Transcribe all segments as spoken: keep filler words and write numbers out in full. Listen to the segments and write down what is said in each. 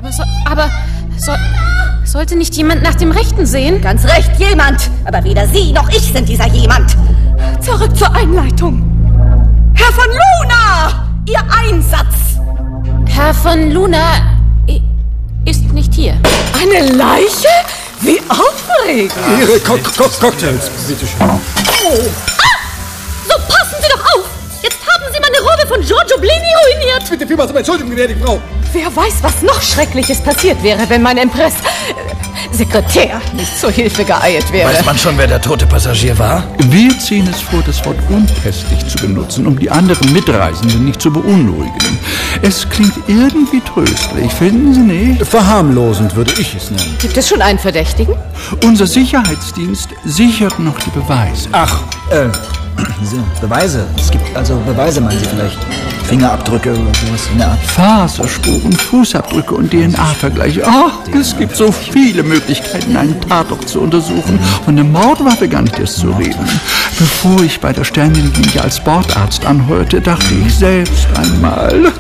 Aber, so, aber so, sollte nicht jemand nach dem Rechten sehen? Ganz recht, jemand. Aber weder Sie noch ich sind dieser jemand. Zurück zur Einleitung. Herr von Luna! Ihr Einsatz! Herr von Luna ist nicht hier. Eine Leiche? Wie aufregend! Ihre Co Co Cocktails, bitteschön. Oh. Ah! So, passen Sie doch auf! Jetzt haben Sie meine Robe von Giorgio Blini ruiniert! Bitte vielmals um Entschuldigung, gnädige Frau. Wer weiß, was noch Schreckliches passiert wäre, wenn mein Impress... Sekretär nicht zur Hilfe geeilt wäre. Weiß man schon, wer der tote Passagier war? Wir ziehen es vor, das Wort unpässlich zu benutzen, um die anderen Mitreisenden nicht zu beunruhigen. Es klingt irgendwie tröstlich, finden Sie nicht? Verharmlosend würde ich es nennen. Gibt es schon einen Verdächtigen? Unser Sicherheitsdienst sichert noch die Beweise. Ach, äh, Beweise? Es gibt also Beweise, meinen Sie vielleicht? Fingerabdrücke oder sowas in der Art? Faserspuren, Fußabdrücke und D N A-Vergleiche. Ach, es gibt so viele Möglichkeiten, einen Tatort zu untersuchen. Von der Mordwaffe gar nicht erst zu reden. Bevor ich bei der Sternenlinie als Bordarzt anheuerte, dachte ich selbst einmal,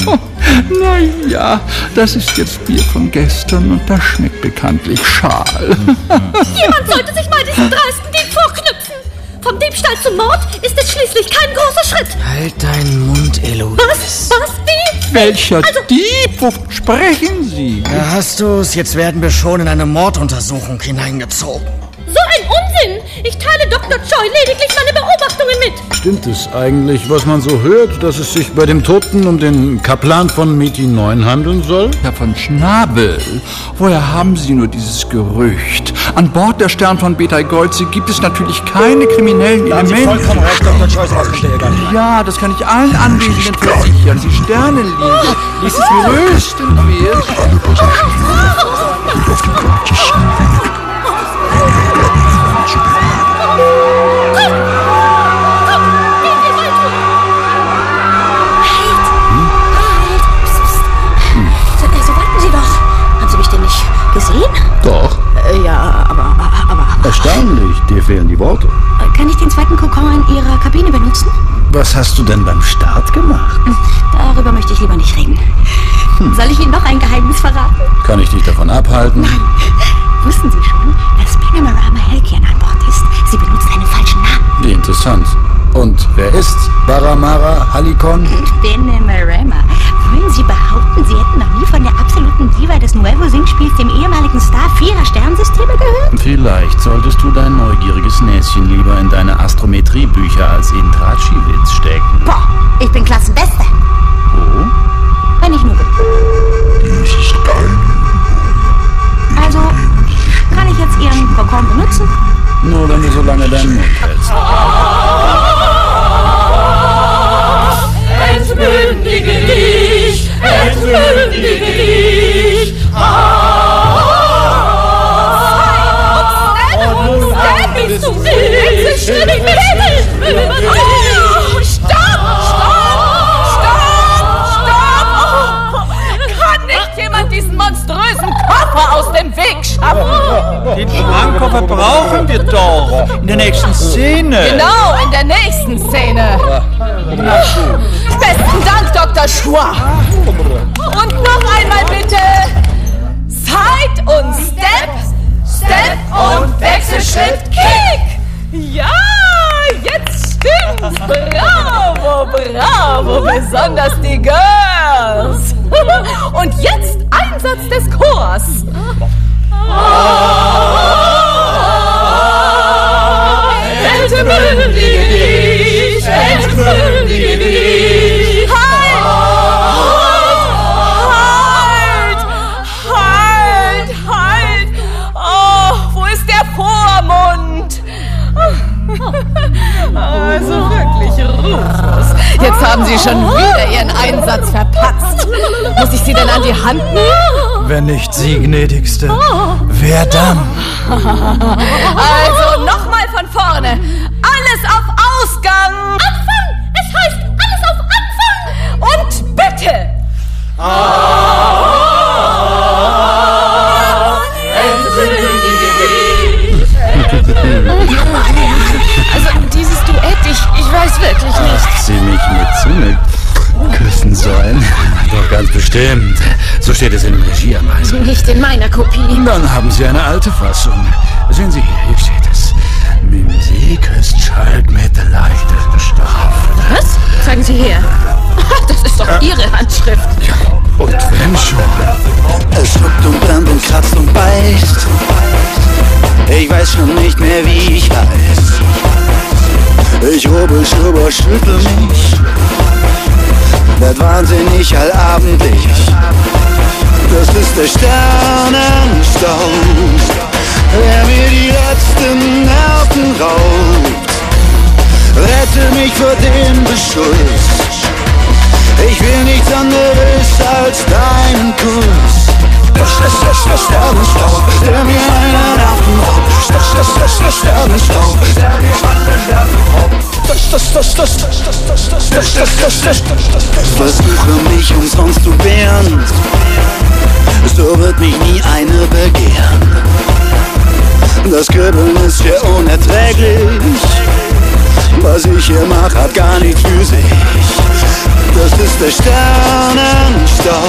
naja, das ist jetzt Bier von gestern und das schmeckt bekanntlich schal. Jemand sollte sich mal diesen dreisten Dieb vorknüpfen. Vom Diebstahl zum Mord ist es schließlich kein großer Schritt. Halt deinen Mund, Eloise. Was? Was? Wie? Welcher Also, Dieb? Wovon sprechen Sie? Da hast du's. Jetzt werden wir schon in eine Morduntersuchung hineingezogen. So ein Unsinn! Ich teile Doktor Choi lediglich meine Beobachtungen mit. Stimmt es eigentlich, was man so hört, dass es sich bei dem Toten um den Kaplan von Meti neun handeln soll? Herr von Schnabel, woher haben Sie nur dieses Gerücht? An Bord der Stern von Beta Goltze gibt es natürlich keine kriminellen Da haben Sie Elemente. vollkommen recht, Doktor Choice, was verstehe gar nicht. Ja, das kann ich allen Anwesenden versichern. Die Sternenlinie ließ es größtenteils. Alle Passagiere wird auf die Goltze Gesehen? Doch. Äh, ja, aber, aber... Erstaunlich, dir fehlen die Worte. Kann ich den zweiten Kokon in Ihrer Kabine benutzen? Was hast du denn beim Start gemacht? Darüber möchte ich lieber nicht reden. Hm. Soll ich Ihnen noch ein Geheimnis verraten? Kann ich dich davon abhalten? Nein. Wussten Sie schon, dass Panorama Helkian an Bord ist? Sie benutzt einen falschen Namen. Wie interessant. Und wer ist Baramara Halikon? Panorama. Wollen Sie behaupten, Sie hätten noch nie von der absoluten Diva des Nuevo-Singspiels, dem ehemaligen Star vierer Sternsysteme, gehört? Vielleicht solltest du dein neugieriges Näschen lieber in deine Astrometriebücher als in Tratschiwitz stecken. Boah, ich bin Klassenbeste. Oh? Wenn ich nur bin. Dies ist keine Übung. Also, kann ich jetzt Ihren Kokon benutzen? Nur wenn du so lange deinen Mund hältst. Entmündige dich, entmündige dich. Und Stan, bist du wild? Schritt in den Himmel! Oh, stopp, stopp, stopp, stopp! Kann nicht jemand diesen monströsen Koffer aus dem Weg schaffen? Den Schrankkoffer brauchen wir doch. In der nächsten Szene. Genau, in der nächsten Szene. Besten Dank, Doktor Schwa. Und noch einmal bitte. Side und Step, Step und Wechselschritt, Kick. Ja, jetzt stimmt's. Bravo, bravo, besonders die Girls. Und jetzt Einsatz des Chors. Entmündige dich, entmündige dich. Halt! Halt! Halt! Halt! Oh, wo ist der Vormund? Also wirklich ruchlos. Jetzt haben Sie schon wieder Ihren Einsatz verpatzt. Muss ich Sie denn an die Hand nehmen? Wenn nicht Sie, gnädigste, wer dann? Also nochmal von vorne. Alles auf Ausgang. Anfang! Es heißt alles auf Anfang! Und bitte! Also dieses Duett, ich, ich weiß wirklich nicht. Sie mich mit Zunge küssen sollen. Doch ganz bestimmt. So steht es in den Regieanweisungen. Nicht in meiner Kopie. Dann haben Sie eine alte Fassung. Sehen Sie hier, hier steht es. Musik ist Schalk mit leichter Staffel. Was? Zeigen Sie her. Das ist doch äh, Ihre Handschrift. Ja, und wenn schon. Es schluckt und brennt und kratzt und beißt. Ich weiß schon nicht mehr, wie ich heiß. Ich rubbel, schubber, schüttel mich. Werd wahnsinnig allabendlich. Das ist der Sternenstaub, der mir die letzten Nerven raubt. Rette mich vor dem Beschuss. Ich will nichts anderes als deinen Kuss. Das ist der Sternenstaub, der mir meine Nerven raubt. Das ist der Sternenstaub, der mir meine Nerven raubt. Das, das, das, das, das, das, das, das, das, das, das, das. Versuche mich umsonst zu wehren, so wird mich nie eine begehren. Das Kribbeln ist hier unerträglich. Was ich hier mach, hat gar nichts für sich. Das ist der Sternenstaub,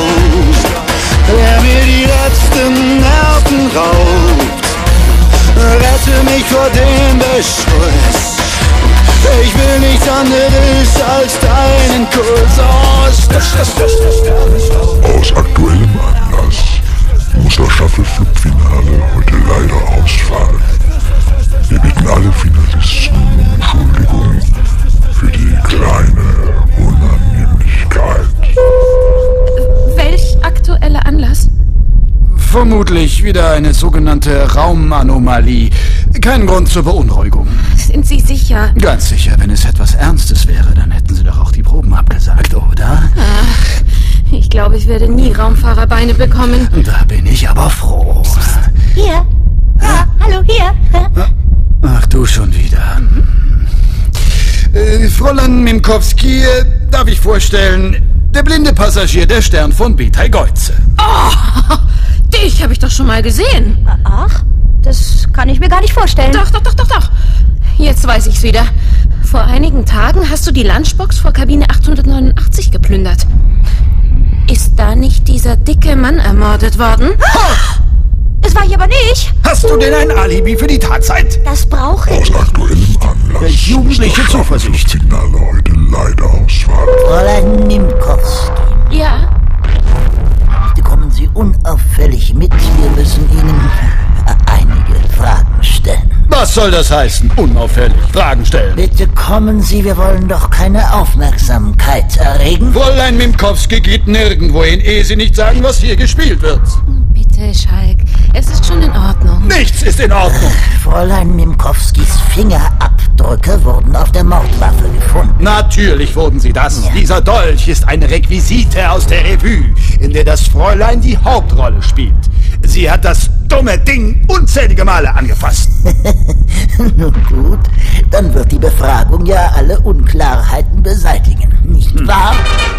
der mir die letzten Nerven raubt. Rette mich vor dem Beschuss. Ich will nichts anderes als deinen Kuss. Oh, ist das, das, das, das Sternenstaub. Aus aktuellem Anlass muss das Staffel-Finale heute leider ausfallen. Wir bitten alle Finalisten um Entschuldigung für die kleine Unannehmlichkeit. Welch aktueller Anlass? Vermutlich wieder eine sogenannte Raumanomalie. Kein Grund zur Beunruhigung. Sind Sie sicher? Ganz sicher. Wenn es etwas Ernstes wäre, dann hätten Sie doch auch die Proben abgesagt, oder? Ach, ich glaube, ich werde nie Raumfahrerbeine bekommen. Da bin ich aber froh. Hier. Ja, hallo, hier. Ach, du schon wieder. Äh, Fräulein Minkowski, äh, darf ich vorstellen, der blinde Passagier der Stern von Betelgeuse. Oh, dich habe ich doch schon mal gesehen. Ach, das kann ich mir gar nicht vorstellen. Doch, doch, doch, doch, doch. Jetzt weiß ich's wieder. Vor einigen Tagen hast du die Lunchbox vor Kabine achthundertneunundachtzig geplündert. Ist da nicht dieser dicke Mann ermordet worden? Oh! Das war ich aber nicht. Hast du denn ein Alibi für die Tatzeit? Das brauche ich. Aus aktuellem Anlass Welch jugendliche muss das Zuversicht. Finale heute leider ausfallen. Fräulein Minkowski. Ja? Bitte kommen Sie unauffällig mit. Wir müssen Ihnen einige Fragen stellen. Was soll das heißen? Unauffällig. Fragen stellen. Bitte kommen Sie, wir wollen doch keine Aufmerksamkeit erregen. Fräulein Minkowski geht nirgendwo hin, ehe Sie nicht sagen, was hier gespielt wird. Bitte, Schalk. Es ist schon in Ordnung. Nichts ist in Ordnung. Fräulein Minkowskis Fingerabdrücke wurden auf der Mordwaffe gefunden. Natürlich wurden sie das. Ja. Dieser Dolch ist eine Requisite aus der Revue, in der das Fräulein die Hauptrolle spielt. Sie hat das dumme Ding unzählige Male angefasst. Nun gut, dann wird die Befragung ja alle Unklarheiten beseitigen, nicht hm. wahr?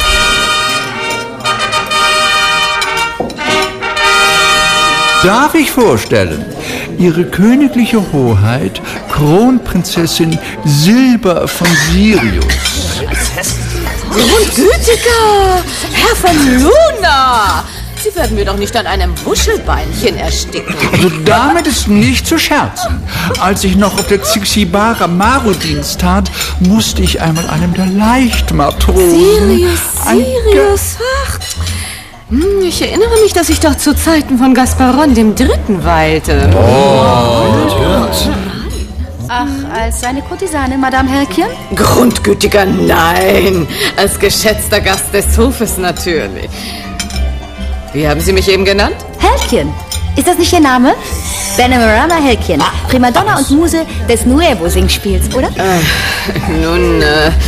Darf ich vorstellen, Ihre königliche Hoheit, Kronprinzessin Silber von Sirius. Grundgütiger Herr von Luna! Sie werden mir doch nicht an einem Wuschelbeinchen ersticken. Also damit ist nicht zu scherzen. Als ich noch auf der Zixibara Maru-Dienst tat, musste ich einmal einem der Leichtmatrosen... Sirius, Sirius, ach... Ich erinnere mich, dass ich doch zu Zeiten von Gasparon dem Dritten weilte. Oh, natürlich. Ach, als seine Kurtisane, Madame Helkchen? Grundgütiger, nein. Als geschätzter Gast des Hofes natürlich. Wie haben Sie mich eben genannt? Helkchen. Ist das nicht Ihr Name? Benamarama Helkchen, Primadonna und Muse des Nuevo-Singspiels, oder? Äh, nun, äh... äh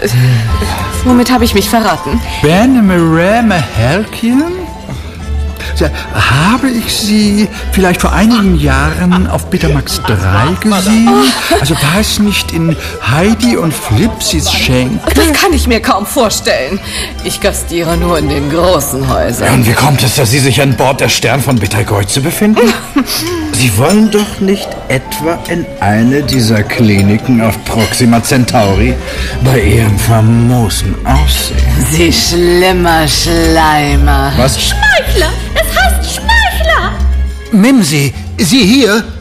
womit habe ich mich verraten? Benamarama Helkchen? habe ich Sie vielleicht vor einigen Jahren auf Betamax drei gesehen? Also war es nicht in Heidi und Flipsis Schenkel? Das kann ich mir kaum vorstellen. Ich gastiere nur in den großen Häusern. Und wie kommt es, dass Sie sich an Bord der Stern von Betelgeuse befinden? Sie wollen doch nicht etwa in eine dieser Kliniken auf Proxima Centauri bei Ihrem famosen Aussehen? Sie schlimmer Schleimer. Was? Schmeichler! Es heißt Schmeichler! Mimsi, Sie hier?